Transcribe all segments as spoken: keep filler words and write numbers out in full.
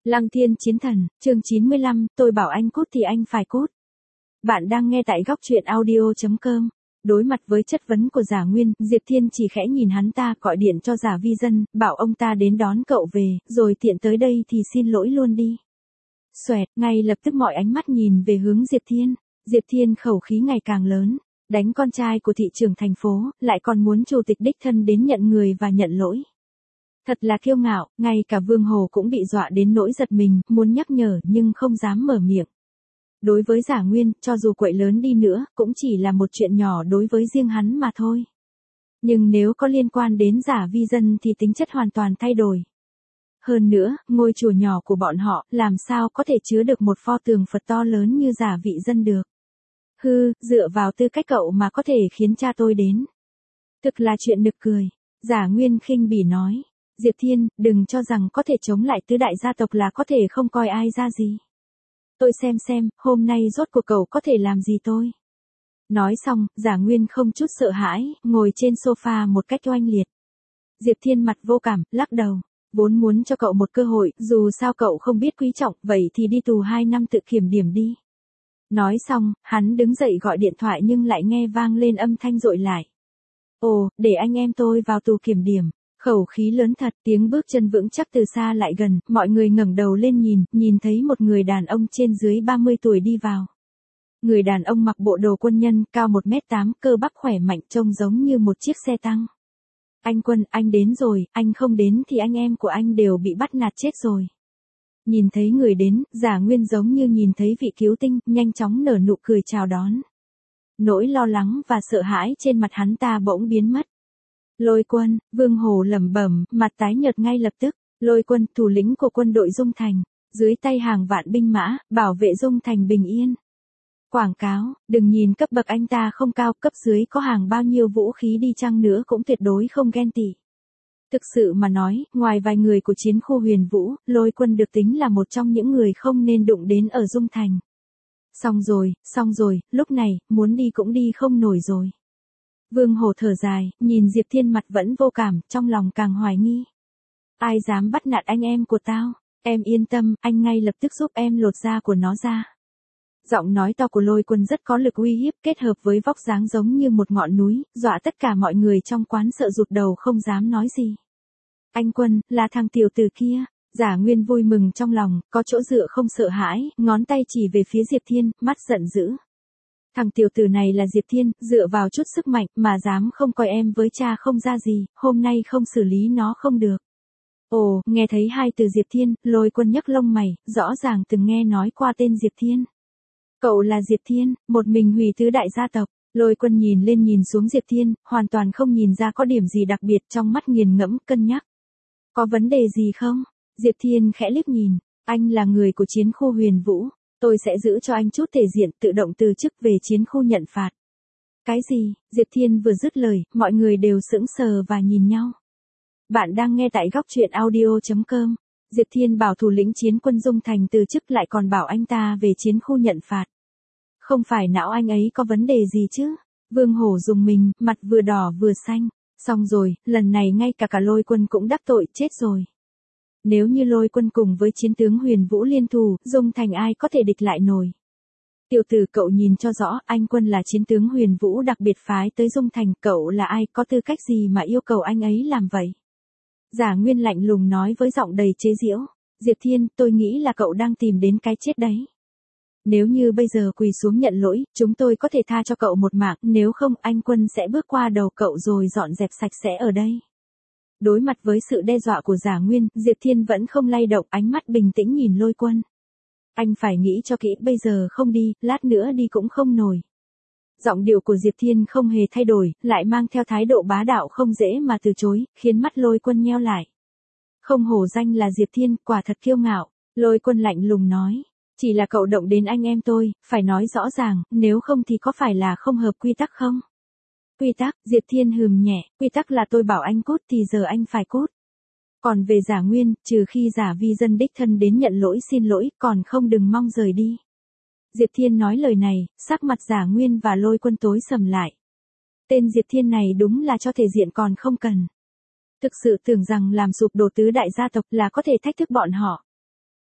Lăng Thiên Chiến Thần, chương chín mươi lăm, tôi bảo anh cút thì anh phải cút. Bạn đang nghe tại góc truyện audio chấm com. Đối mặt với chất vấn của Giả Nguyên, Diệp Thiên chỉ khẽ nhìn hắn ta, gọi điện cho Giả Vi Dân, bảo ông ta đến đón cậu về, rồi tiện tới đây thì xin lỗi luôn đi. Xoẹt, ngay lập tức mọi ánh mắt nhìn về hướng Diệp Thiên. Diệp Thiên khẩu khí ngày càng lớn, đánh con trai của thị trưởng thành phố, lại còn muốn chủ tịch đích thân đến nhận người và nhận lỗi. Thật là kiêu ngạo, ngay cả Vương Hồ cũng bị dọa đến nỗi giật mình, muốn nhắc nhở nhưng không dám mở miệng. Đối với Giả Nguyên, cho dù quậy lớn đi nữa, cũng chỉ là một chuyện nhỏ đối với riêng hắn mà thôi. Nhưng nếu có liên quan đến Giả Vi Dân thì tính chất hoàn toàn thay đổi. Hơn nữa, ngôi chùa nhỏ của bọn họ, làm sao có thể chứa được một pho tượng Phật to lớn như Giả Vi Dân được. Hư, dựa vào tư cách cậu mà có thể khiến cha tôi đến. Thực là chuyện nực cười. Giả Nguyên khinh bỉ nói. Diệp Thiên, đừng cho rằng có thể chống lại tứ đại gia tộc là có thể không coi ai ra gì. Tôi xem xem, hôm nay rốt cuộc cậu có thể làm gì tôi. Nói xong, Giả Nguyên không chút sợ hãi, ngồi trên sofa một cách oanh liệt. Diệp Thiên mặt vô cảm, lắc đầu. Vốn muốn cho cậu một cơ hội, dù sao cậu không biết quý trọng, vậy thì đi tù hai năm tự kiểm điểm đi. Nói xong, hắn đứng dậy gọi điện thoại nhưng lại nghe vang lên âm thanh dội lại. Ồ, để anh em tôi vào tù kiểm điểm. Khẩu khí lớn thật, tiếng bước chân vững chắc từ xa lại gần, mọi người ngẩng đầu lên nhìn, nhìn thấy một người đàn ông trên dưới ba mươi tuổi đi vào. Người đàn ông mặc bộ đồ quân nhân, cao một mét tám, cơ bắp khỏe mạnh, trông giống như một chiếc xe tăng. Anh Quân, anh đến rồi, anh không đến thì anh em của anh đều bị bắt nạt chết rồi. Nhìn thấy người đến, Giả Nguyên giống như nhìn thấy vị cứu tinh, nhanh chóng nở nụ cười chào đón. Nỗi lo lắng và sợ hãi trên mặt hắn ta bỗng biến mất. Lôi Quân, Vương Hồ lẩm bẩm, mặt tái nhợt ngay lập tức. Lôi Quân, thủ lĩnh của quân đội Dung Thành, dưới tay hàng vạn binh mã, bảo vệ Dung Thành bình yên. Quảng cáo, đừng nhìn cấp bậc anh ta không cao, cấp dưới có hàng bao nhiêu vũ khí đi chăng nữa cũng tuyệt đối không ghen tị. Thực sự mà nói, ngoài vài người của chiến khu Huyền Vũ, Lôi Quân được tính là một trong những người không nên đụng đến ở Dung Thành. Xong rồi, xong rồi, lúc này, muốn đi cũng đi không nổi rồi. Vương Hồ thở dài, nhìn Diệp Thiên mặt vẫn vô cảm, trong lòng càng hoài nghi. Ai dám bắt nạt anh em của tao, em yên tâm, anh ngay lập tức giúp em lột da của nó ra. Giọng nói to của Lôi Quân rất có lực uy hiếp, kết hợp với vóc dáng giống như một ngọn núi, dọa tất cả mọi người trong quán sợ rụt đầu không dám nói gì. Anh Quân, là thằng tiểu tử kia. Giả Nguyên vui mừng trong lòng, có chỗ dựa không sợ hãi, ngón tay chỉ về phía Diệp Thiên, mắt giận dữ. Thằng tiểu tử này là Diệp Thiên, dựa vào chút sức mạnh mà dám không coi em với cha không ra gì, hôm nay không xử lý nó không được. Ồ, nghe thấy hai từ Diệp Thiên, Lôi Quân nhấc lông mày, rõ ràng từng nghe nói qua tên Diệp Thiên. Cậu là Diệp Thiên, một mình hủy tứ đại gia tộc. Lôi Quân nhìn lên nhìn xuống Diệp Thiên, hoàn toàn không nhìn ra có điểm gì đặc biệt, trong mắt nghiền ngẫm, cân nhắc. Có vấn đề gì không? Diệp Thiên khẽ liếc nhìn, anh là người của chiến khu Huyền Vũ. Tôi sẽ giữ cho anh chút thể diện, tự động từ chức về chiến khu nhận phạt. Cái gì? Diệp Thiên vừa dứt lời, mọi người đều sững sờ và nhìn nhau. Bạn đang nghe tại góc truyện audio chấm com. Diệp Thiên bảo thủ lĩnh chiến quân Dung Thành từ chức, lại còn bảo anh ta về chiến khu nhận phạt. Không phải não anh ấy có vấn đề gì chứ? Vương Hổ dùng mình, mặt vừa đỏ vừa xanh. Xong rồi, lần này ngay cả cả Lôi Quân cũng đắc tội, chết rồi. Nếu như Lôi Quân cùng với chiến tướng Huyền Vũ liên thủ, Dung Thành ai có thể địch lại nổi. Tiểu tử, cậu nhìn cho rõ, anh Quân là chiến tướng Huyền Vũ đặc biệt phái tới Dung Thành, cậu là ai, có tư cách gì mà yêu cầu anh ấy làm vậy? Giả Nguyên lạnh lùng nói với giọng đầy chế giễu. Diệp Thiên, tôi nghĩ là cậu đang tìm đến cái chết đấy. Nếu như bây giờ quỳ xuống nhận lỗi, chúng tôi có thể tha cho cậu một mạng, nếu không anh Quân sẽ bước qua đầu cậu rồi dọn dẹp sạch sẽ ở đây. Đối mặt với sự đe dọa của Giả Nguyên, Diệp Thiên vẫn không lay động, ánh mắt bình tĩnh nhìn Lôi Quân. Anh phải nghĩ cho kỹ, bây giờ không đi, lát nữa đi cũng không nổi. Giọng điệu của Diệp Thiên không hề thay đổi, lại mang theo thái độ bá đạo không dễ mà từ chối, khiến mắt Lôi Quân nheo lại. Không hổ danh là Diệp Thiên, quả thật kiêu ngạo. Lôi Quân lạnh lùng nói. Chỉ là cậu động đến anh em tôi, phải nói rõ ràng, nếu không thì có phải là không hợp quy tắc không? Quy tắc, Diệp Thiên hừm nhẹ, quy tắc là tôi bảo anh cút thì giờ anh phải cút. Còn về Giả Nguyên, trừ khi Giả Vi Dân đích thân đến nhận lỗi xin lỗi, còn không đừng mong rời đi. Diệp Thiên nói lời này, sắc mặt Giả Nguyên và Lôi Quân tối sầm lại. Tên Diệp Thiên này đúng là cho thể diện còn không cần. Thực sự tưởng rằng làm sụp đổ tứ đại gia tộc là có thể thách thức bọn họ.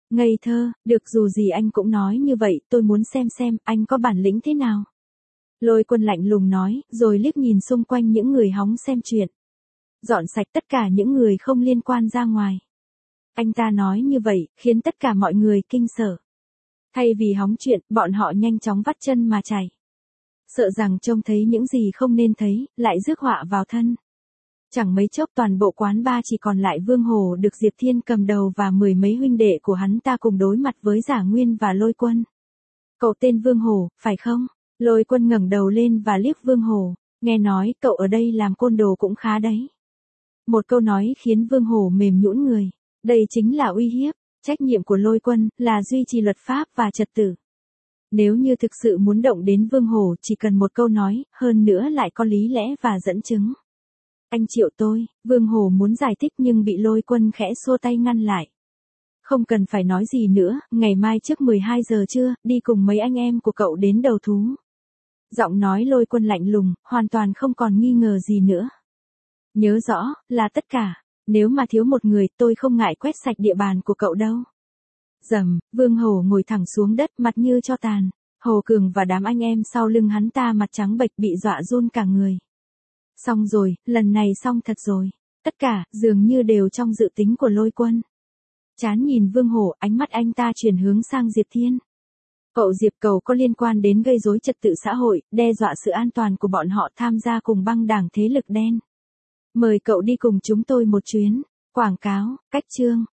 Ngây thơ, được dù gì anh cũng nói như vậy, tôi muốn xem xem anh có bản lĩnh thế nào. Lôi Quân lạnh lùng nói, rồi liếc nhìn xung quanh những người hóng xem chuyện. Dọn sạch tất cả những người không liên quan ra ngoài. Anh ta nói như vậy, khiến tất cả mọi người kinh sợ. Thay vì hóng chuyện, bọn họ nhanh chóng vắt chân mà chạy. Sợ rằng trông thấy những gì không nên thấy, lại rước họa vào thân. Chẳng mấy chốc toàn bộ quán bar chỉ còn lại Vương Hổ được Diệp Thiên cầm đầu và mười mấy huynh đệ của hắn ta cùng đối mặt với Giả Nguyên và Lôi Quân. Cậu tên Vương Hổ, phải không? Lôi Quân ngẩng đầu lên và liếc Vương Hổ, nghe nói cậu ở đây làm côn đồ cũng khá đấy. Một câu nói khiến Vương Hổ mềm nhũn người, đây chính là uy hiếp, trách nhiệm của Lôi Quân là duy trì luật pháp và trật tự. Nếu như thực sự muốn động đến Vương Hổ chỉ cần một câu nói, hơn nữa lại có lý lẽ và dẫn chứng. Anh Triệu tôi, Vương Hổ muốn giải thích nhưng bị Lôi Quân khẽ xua tay ngăn lại. Không cần phải nói gì nữa, ngày mai trước mười hai giờ trưa, đi cùng mấy anh em của cậu đến đầu thú. Giọng nói Lôi Quân lạnh lùng, hoàn toàn không còn nghi ngờ gì nữa. Nhớ rõ, là tất cả, nếu mà thiếu một người tôi không ngại quét sạch địa bàn của cậu đâu. Rầm, Vương Hổ ngồi thẳng xuống đất mặt như cho tàn. Hồ Cường và đám anh em sau lưng hắn ta mặt trắng bệch bị dọa run cả người. Xong rồi, lần này xong thật rồi. Tất cả, dường như đều trong dự tính của Lôi Quân. Chán nhìn Vương Hổ, ánh mắt anh ta chuyển hướng sang Diệp Thiên. Cậu Diệp Cầu có liên quan đến gây rối trật tự xã hội, đe dọa sự an toàn của bọn họ tham gia cùng băng đảng thế lực đen. Mời cậu đi cùng chúng tôi một chuyến. Quảng cáo, cách chương.